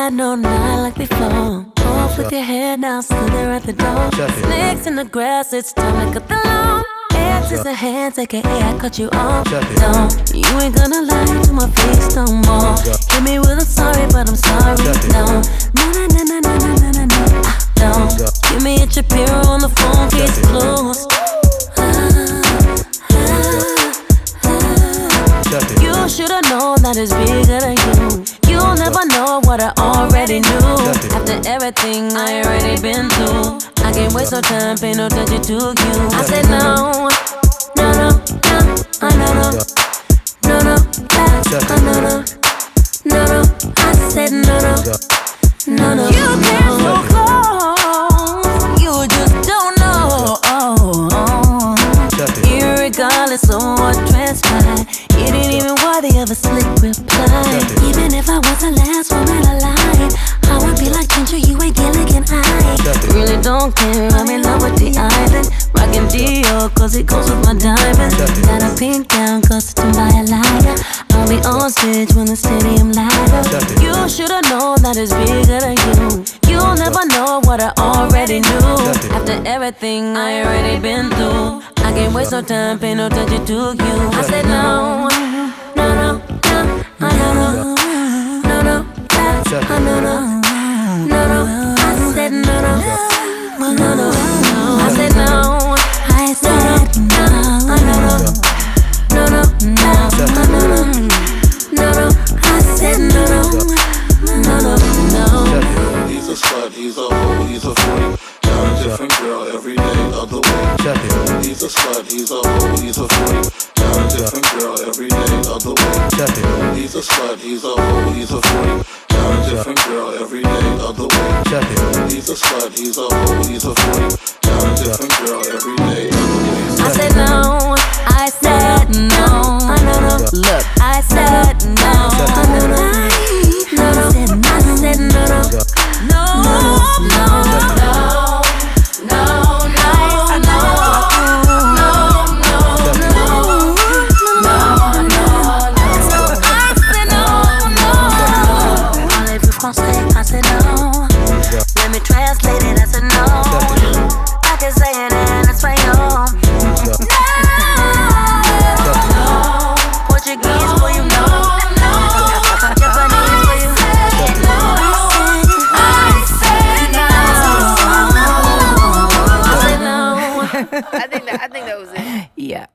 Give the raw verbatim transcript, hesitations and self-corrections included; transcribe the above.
Yeah, no, not like before. Off with your head now, still there at the door. Snakes in the grass, it's time to cut the lawn. Hands is a hands, aka I cut you off. No, you ain't gonna lie to my face no more. Hit me with a sorry, but I'm sorry. No, no, no, no, no, no, no, no, no. No, give me a Shapiro on the phone, case closed. You should've known that it's bigger than you. You'll never know what I already knew. After everything I already been through, I can't waste no time, pay no attention to you. I said no, no, no, no, uh, no, no, no, no, uh, no, no, no, no. I said no, no, no, no. You get so close, you just don't know. Irregardless of what transpired, you didn't even worthy of a slick reply. Even if I was the last woman alive, I would be like Ginger, you ain't Gilligan. I really don't care, I'm in love with the island. Rockin' Dior, cause it goes with my diamonds. Got a pink gown, costumed by a liar. I'll be on stage when the stadium light up. You should've known that it's bigger than you. You'll never know what I already knew. After everything I already been through, I can't waste no time, pay no attention to you. I said no, no, no, no, no, no, no, no, no, no, no, no. I said no, no, no, no, no. I said no, I said no, no, no, no, no, no, no, no. I said no, no, no, no, no. He's a slut, he's a hoe, he's a freak. Got a different girl every day of the week. He's a slut, he's a hoe, he's a freak. Got a different girl every day of the week. He's a slut, he's a hoe, he's a freak. Got a different girl every day of the week. He's a slut, he's a hoe, he's a freak. Got a different girl every day of the week. I said no, I said no, no, no. Look, I said no, no, no, no, no. I said no, no, no, no, no. I said no. Let me translate it. I said no. I can say it in Espanol. No. Portuguese for you know. Japanese for you. I said no. I said no. I think that I think that was it. Yeah.